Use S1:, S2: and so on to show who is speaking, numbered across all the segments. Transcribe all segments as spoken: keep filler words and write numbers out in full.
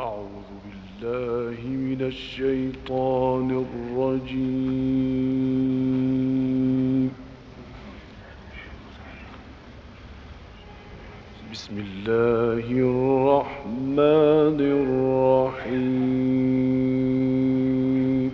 S1: أعوذ بالله من الشيطان الرجيم. بسم الله الرحمن الرحيم.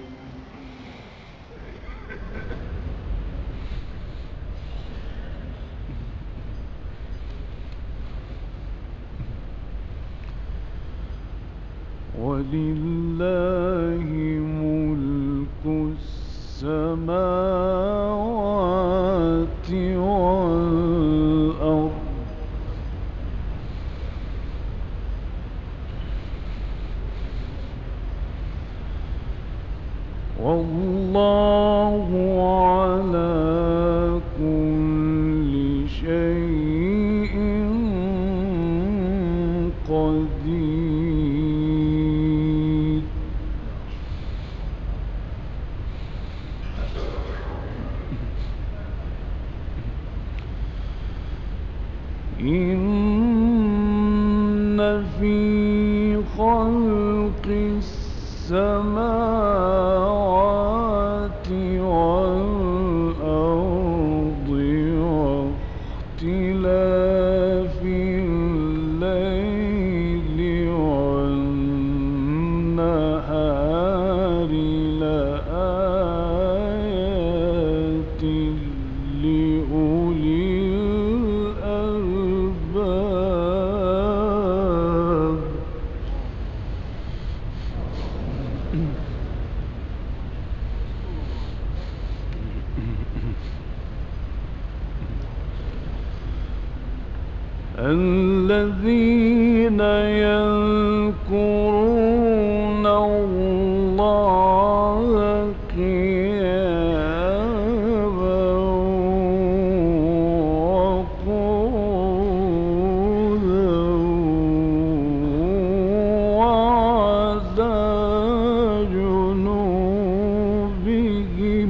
S1: ولله ملك السماوات والأرض والله على كل شيء قدير. إن في خلق السماوات والأرض واختلاف الليل والنهار لآيات لأولي الألباب. الذين يذكرون الله قياما وقعودا وعلى جنوبهم.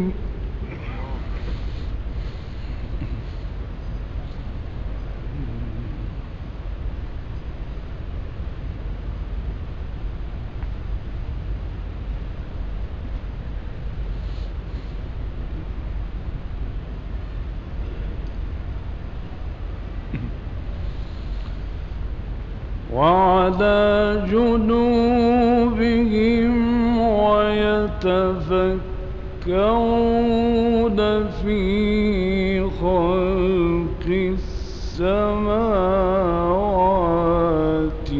S1: وعلى جنوبهم ويتفكرون في خلق السماوات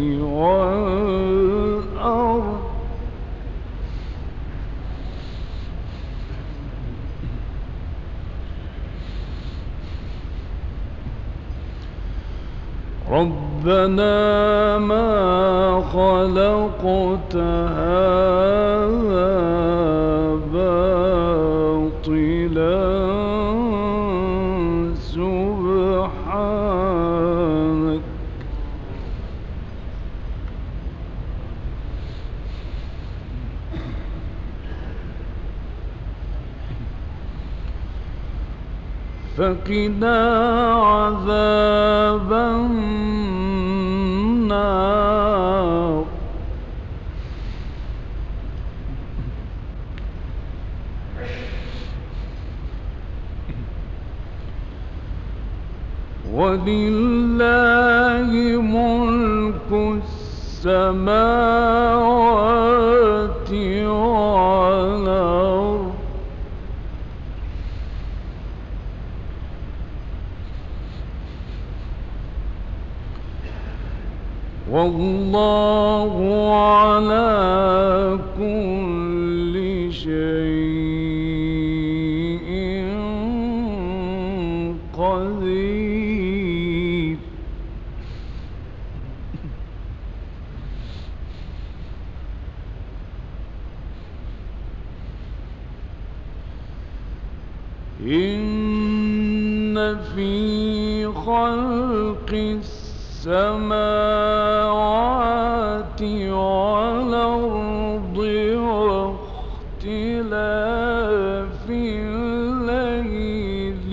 S1: والأرض ربنا ما خلقت هذا باطلا سبحانك فقنا عذاب النار. ولله ملك السماوات والأرض والله على كل شيء قدير. إن في خلق السماوات والأرض واختلاف الليل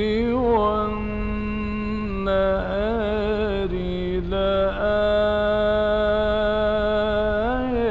S1: والنهار لآيات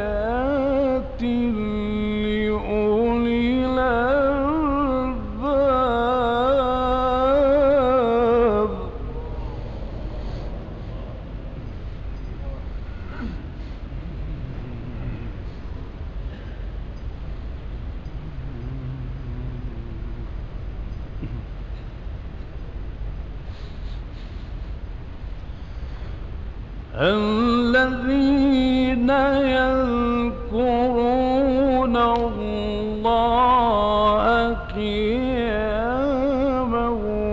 S1: الذين يذكرون الله قياما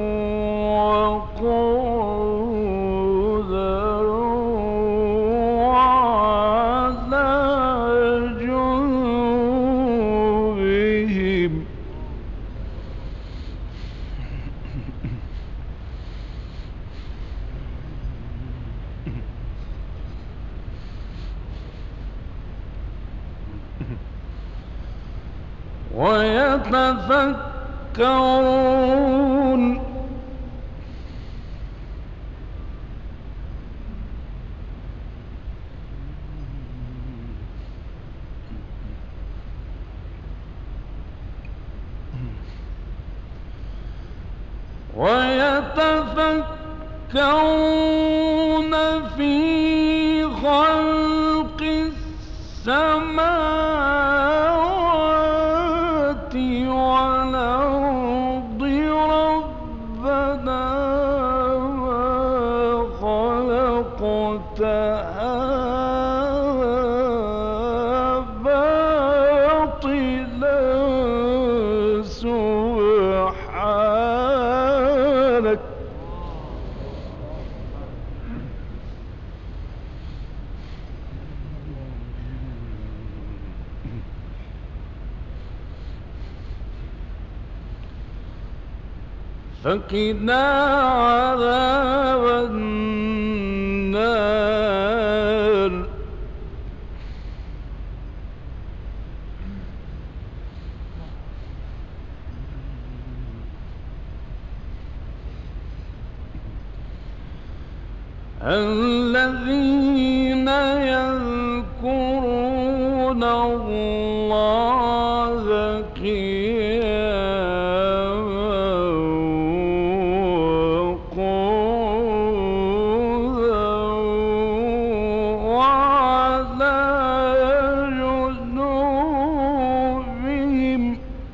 S1: وقعودا وعلى جنوبهم ويتفكرون ويتفكرون في خلق السماوات والأرض ربنا ما خلقت هذا باطلا سبحانك فقنا عذاب النار الذين يذكرون الله قياما وقعودا وعلى جنوبهم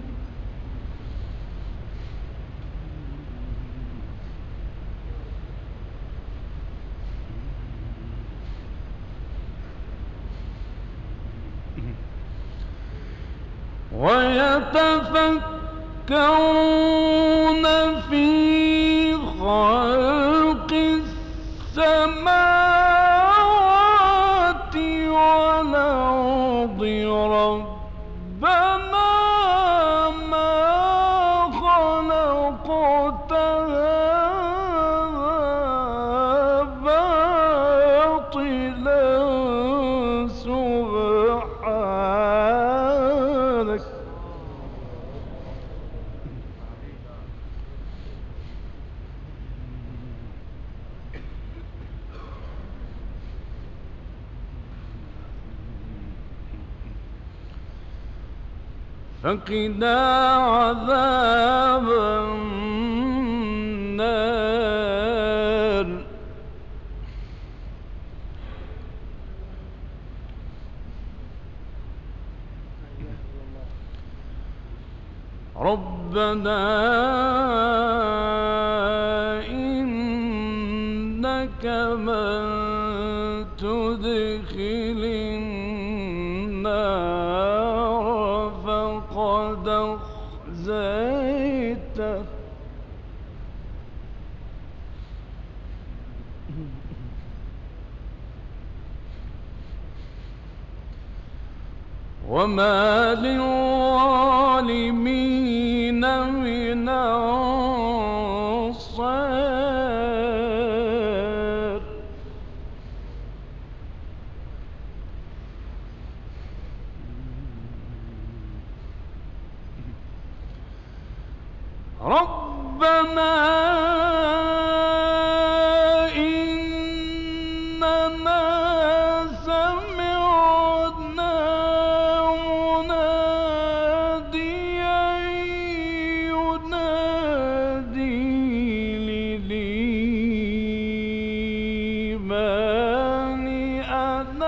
S1: ويتفكرون في خلق السماوات والأرض ربنا ما خلقت هذا باطلا سبحانك فقنا عذاب النار ربنا إنك من تدخل النار فقد أخزيته وما للظالمين من أنصار ربنا إننا سمعنا مناديا ينادي للإيمان أن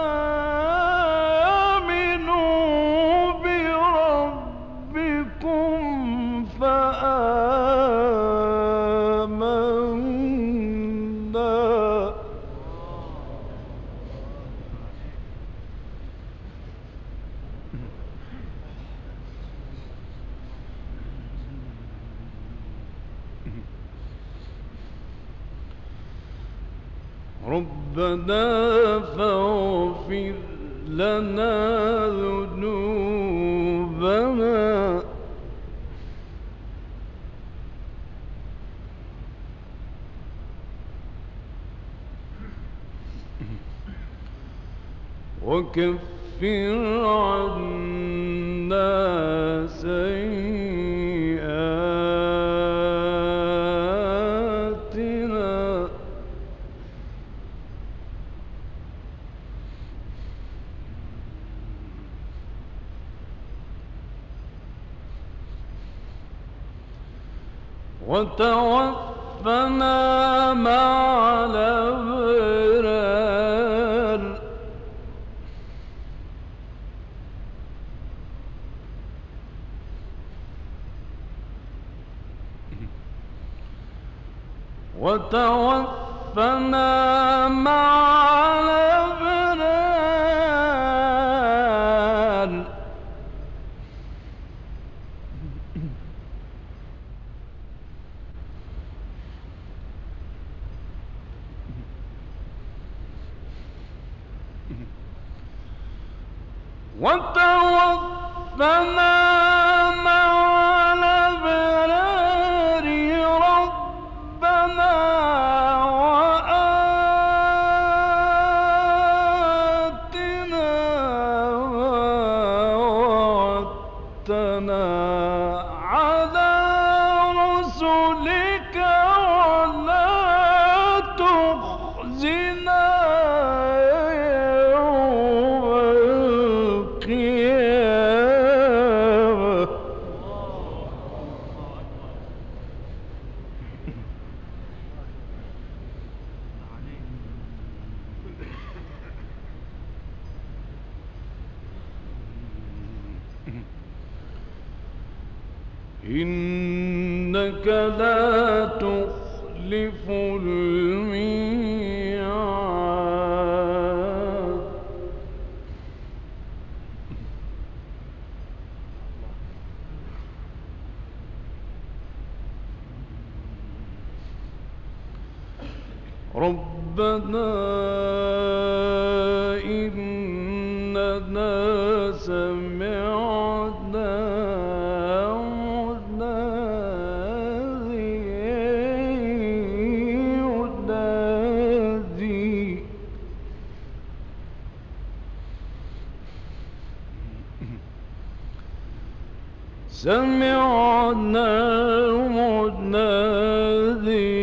S1: آمنوا بربكم فآمنوا ربنا فاغفر لنا ذنوبنا وكفر عنا سيئاتنا وتوفنا مع الأبرار وتوفنا مع الأبرار وتوفنا مع الأبرار ربنا وآتنا وعدتنا على رسلك ولا تخزنا إنك لا تخلف الميعاد ربنا إننا سمعنا سمعنا منادي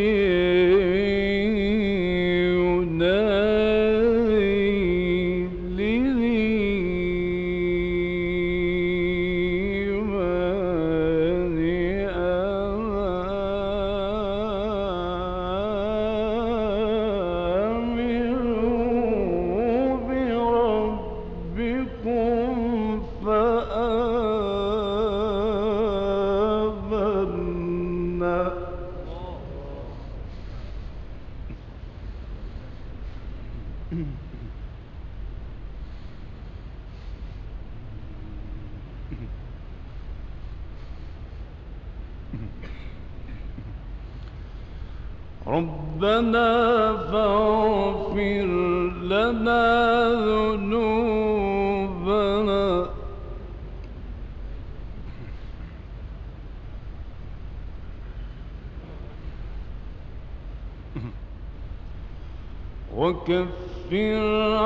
S1: ينادي للإيمان آمنوا بربكم فآمنا ربنا فاغفر لنا ذنوبنا وكفر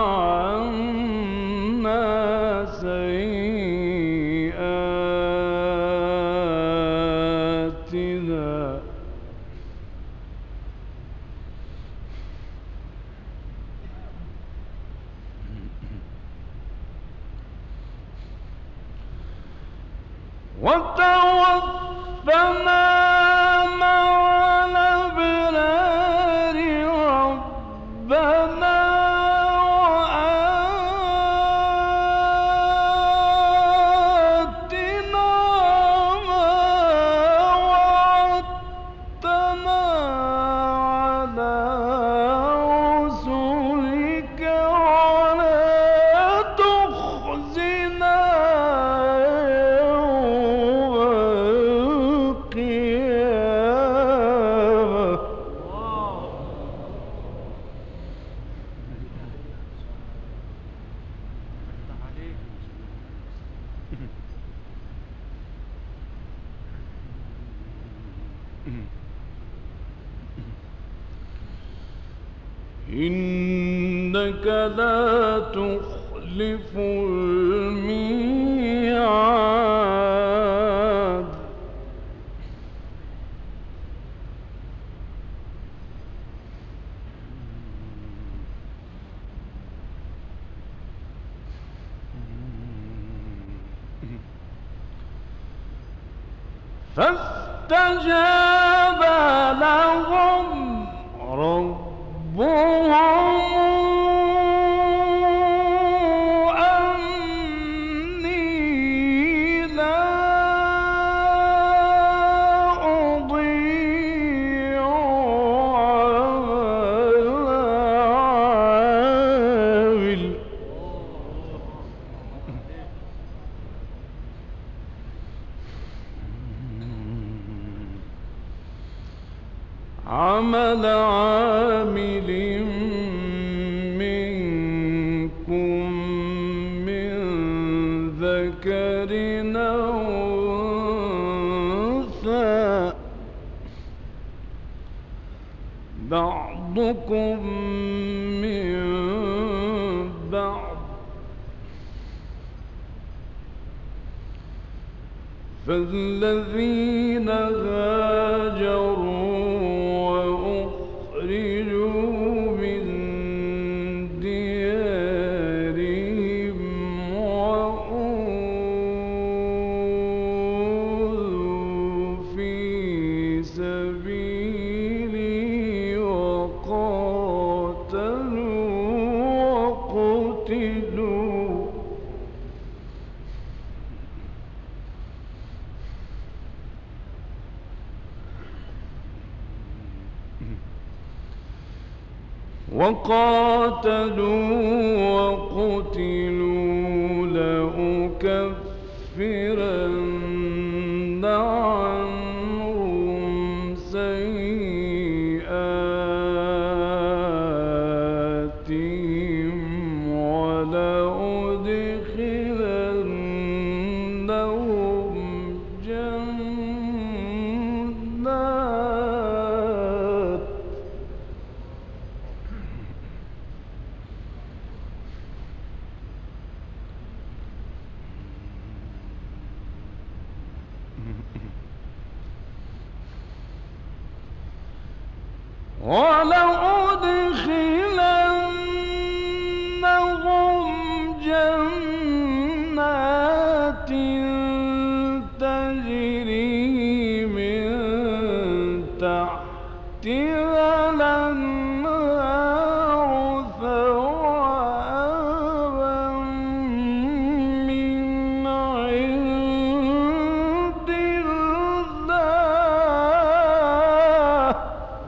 S1: عنا سيئاتنا وتوفنا مع الأبرار ربنا وآتنا ما وعدتنا على رسلك ولا تخزنا إنك لا تخلف الميعاد فاستجاب لهم ربهم أني لا أضيع عامل عمل عامل منكم من ذكر أو أنثى بعضكم من بعض فالذين هاجروا وقاتلوا وقتلوا لأكفرن عنهم سيئاتهم ولأدخلنهم جنات ولأدخلنهم جنات تجري من تحتها الأنهار ثوابا من عند الله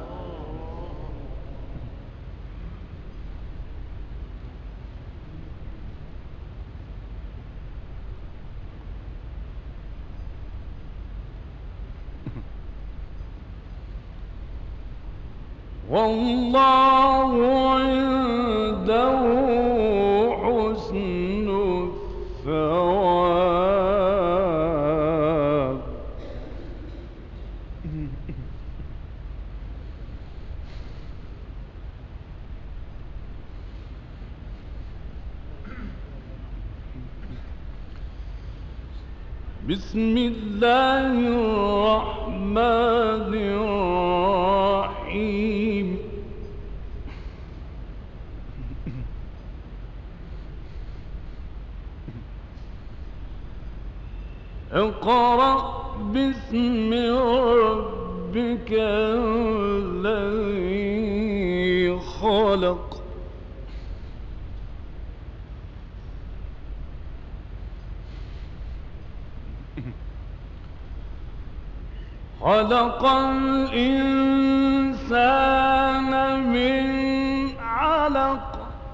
S1: والله عنده حسن الثواب. بسم الله الرحمن الرحيم. اقرأ باسم ربك الذي خلق. خلق الإنسان من علق.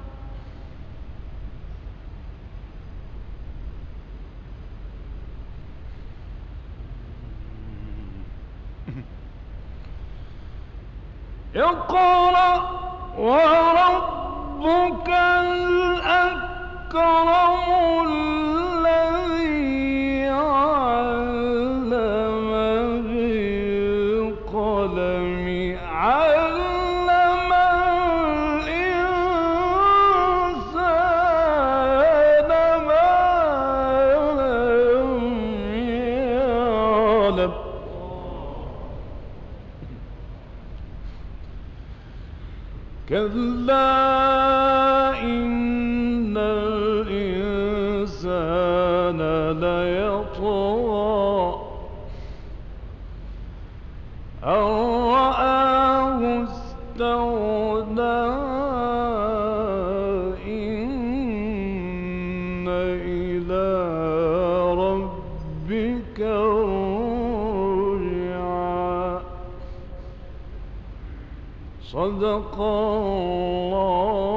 S1: اقرأ وربك الأكرم الذي غالب كلا إن الإنسان ليطغى أن رآه استغنى إن إلى ربك الرجعى صدق الله